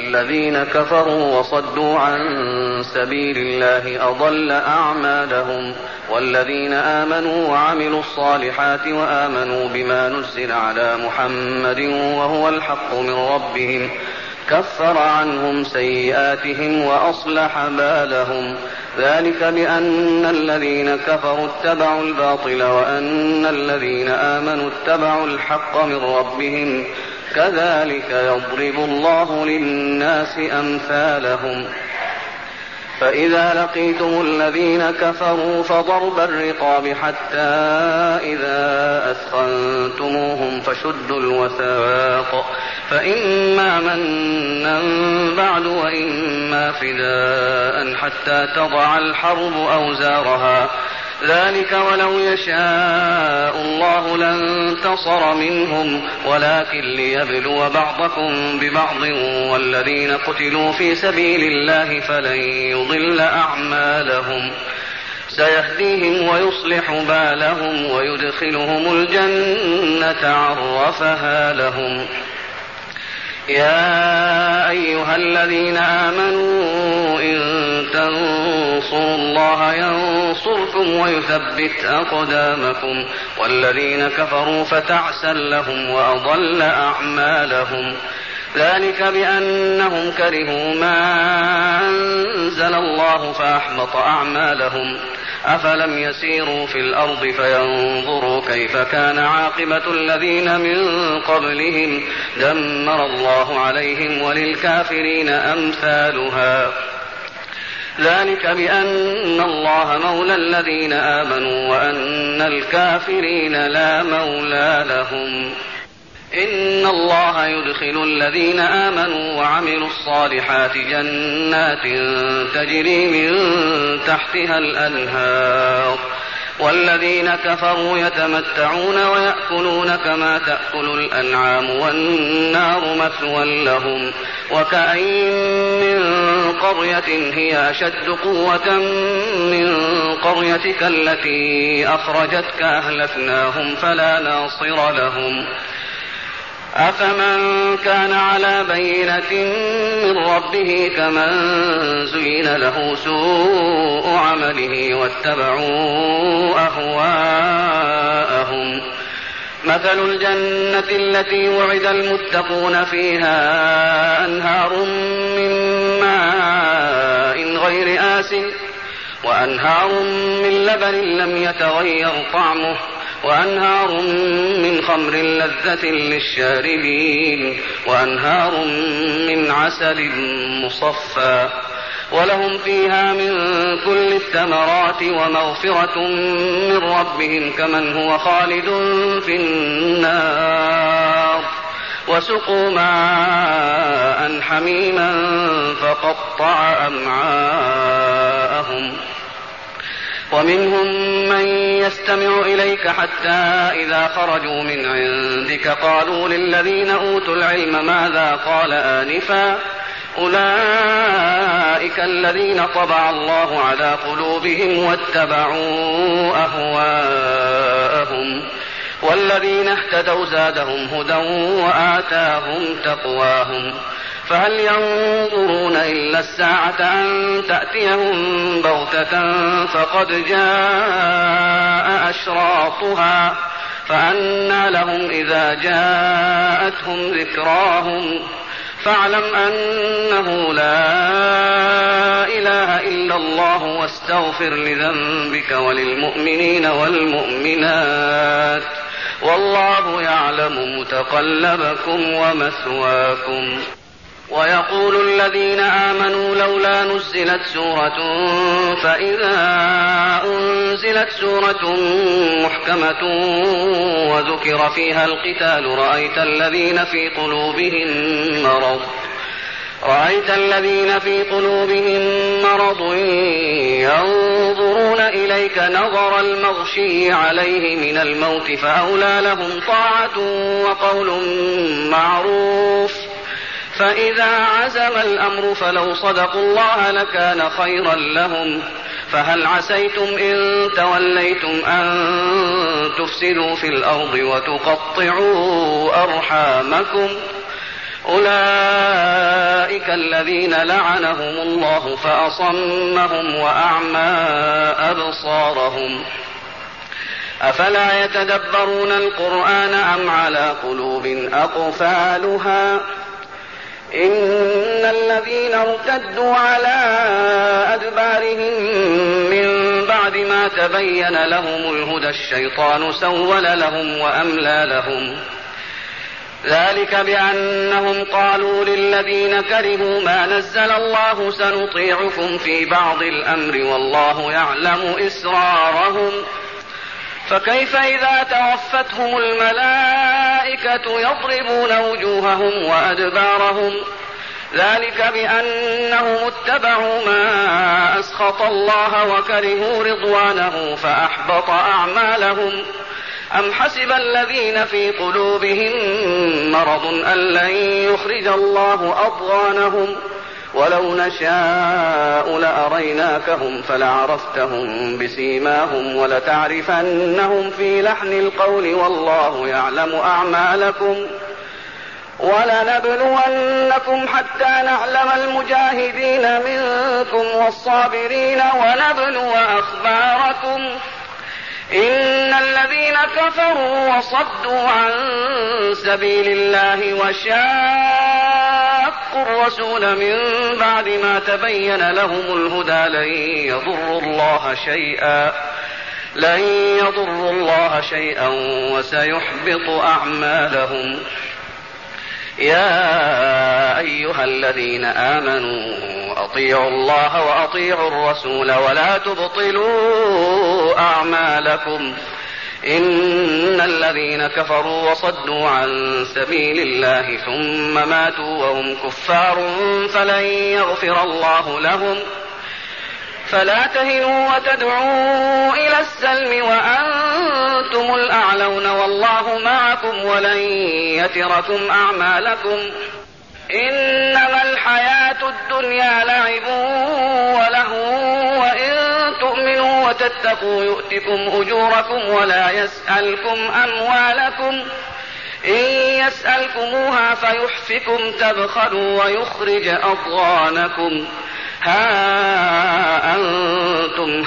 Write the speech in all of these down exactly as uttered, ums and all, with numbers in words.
الذين كفروا وصدوا عن سبيل الله أضل أعمالهم. والذين آمنوا وعملوا الصالحات وآمنوا بما نزل على محمد وهو الحق من ربهم كفر عنهم سيئاتهم وأصلح بالهم. ذلك بأن الذين كفروا اتبعوا الباطل وأن الذين آمنوا اتبعوا الحق من ربهم كذلك يضرب الله للناس أمثالهم. فإذا لقيتم الذين كفروا فضرب الرقاب حتى إذا أثخنتموهم فشدوا الوثاق فإما منا بعد وإما فداء حتى تضع الحرب أوزارها. ذلك ولو يشاء الله لانتصر منهم ولكن ليبلو بعضكم ببعض والذين قتلوا في سبيل الله فلن يضل أعمالهم سيهديهم ويصلح بالهم ويدخلهم الجنة عرفها لهم. يا أيها الذين آمنوا إن تنصروا الله ينصركم ويثبت أقدامكم والذين كفروا فتعسا لهم وأضل أعمالهم. ذلك بأنهم كرهوا ما أنزل الله فأحبط أعمالهم. أفلم يسيروا في الأرض فينظروا كيف كان عاقبة الذين من قبلهم دمر الله عليهم وللكافرين أمثالها. ذلك بأن الله مولى الذين آمنوا وأن الكافرين لا مولى لهم. إن الله يدخل الذين آمنوا وعملوا الصالحات جنات تجري من تحتها الأنهار والذين كفروا يتمتعون ويأكلون كما تأكل الأنعام والنار مثوى لهم. وكأين من قرية هي أشد قوة من قريتك التي أخرجتك أهلكناهم فلا ناصر لهم. أفمن كان على بينة من ربه كمن زين له سوء عمله واتبعوا أهواءهم. مثل الجنة التي وعد المتقون فيها أنهار من ماء غير آسن وأنهار من لبن لم يتغير طعمه وأنهار من خمر لذة للشاربين وأنهار من عسل مصفى ولهم فيها من كل الثمرات ومغفرة من ربهم كمن هو خالد في النار وسقوا ماء حميما فقطع أمعاءهم. ومنهم من يستمع إليك حتى إذا خرجوا من عندك قالوا للذين أوتوا العلم ماذا قال آنفا أولئك الذين طبع الله على قلوبهم واتبعوا أهواءهم والذين اهتدوا زادهم هدى وآتاهم تقواهم. فهل ينظرون إلا الساعة أن تأتيهم بغتة فقد جاء أشراطها فأنى لهم إذا جاءتهم ذكراهم. فاعلم أنه لا إله إلا الله واستغفر لذنبك وللمؤمنين والمؤمنات والله يعلم متقلبكم ومثواكم. ويقول الذين آمنوا لولا نزلت سورة فإذا أنزلت سورة محكمة وذكر فيها القتال رأيت الذين في قلوبهم مرض رأيت الذين في قلوبهم مرض ينظرون إليك نظر المغشي عليه من الموت فأولى لهم طاعة وقول معروف. فإذا عزم الأمر فلو صدقوا الله لكان خيرا لهم. فهل عسيتم إن توليتم أن تفسدوا في الأرض وتقطعوا أرحامكم أولئك الذين لعنهم الله فأصمهم وأعمى أبصارهم أفلا يتدبرون القرآن أم على قلوب أقفالها إن الذين ارتدوا على أدبارهم من بعد ما تبين لهم الهدى الشيطان سول لهم وأملى لهم ذلك بأنهم قالوا للذين كرهوا ما نزل الله سنطيعكم في بعض الأمر والله يعلم إسرارهم فكيف إذا توفتهم الملائكة يضربون وجوههم وأدبارهم ذلك بأنهم اتبعوا ما أسخط الله وكرهوا رضوانه فأحبط أعمالهم أم حسب الذين في قلوبهم مرض أن لن يخرج الله أضغانهم ولو نشاء لأريناكهم فلعرفتهم بسيماهم ولتعرفنهم في لحن القول والله يعلم أعمالكم ولنبلونكم حتى نعلم المجاهدين منكم والصابرين ونبلو أخباركم إن الذين كفروا وصدوا عن سبيل الله وشاقوا الرسول من بعد ما تبين لهم الهدى لن يضروا الله شيئا لن يضروا الله شيئا وسيحبط أعمالهم يا أيها الذين آمنوا أطيعوا الله وأطيعوا الرسول ولا تبطلوا أعمالكم إن الذين كفروا وصدوا عن سبيل الله ثم ماتوا وهم كفار فلن يغفر الله لهم فلا تهنوا وتدعوا إلى السلم وأنتم الأعلون والله معكم ولن يتركم أعمالكم إنما الحياة الدنيا لعب ولهو وإن تؤمنوا وتتقوا يؤتكم أجوركم ولا يسألكم أموالكم إن يسألكموها فيحفكم تبخلوا ويخرج أضغانكم ها أنتم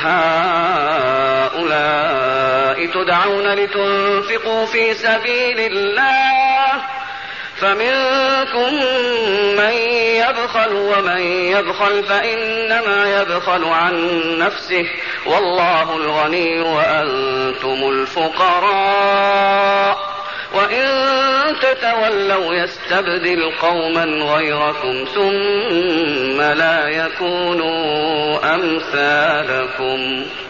هؤلاء تدعون لتنفقوا في سبيل الله فمنكم من يبخل ومن يبخل فإنما يبخل عن نفسه والله الغني وأنتم الفقراء وإن تتولوا يستبدل قوما غيركم ثم لا يكونوا أمثالكم.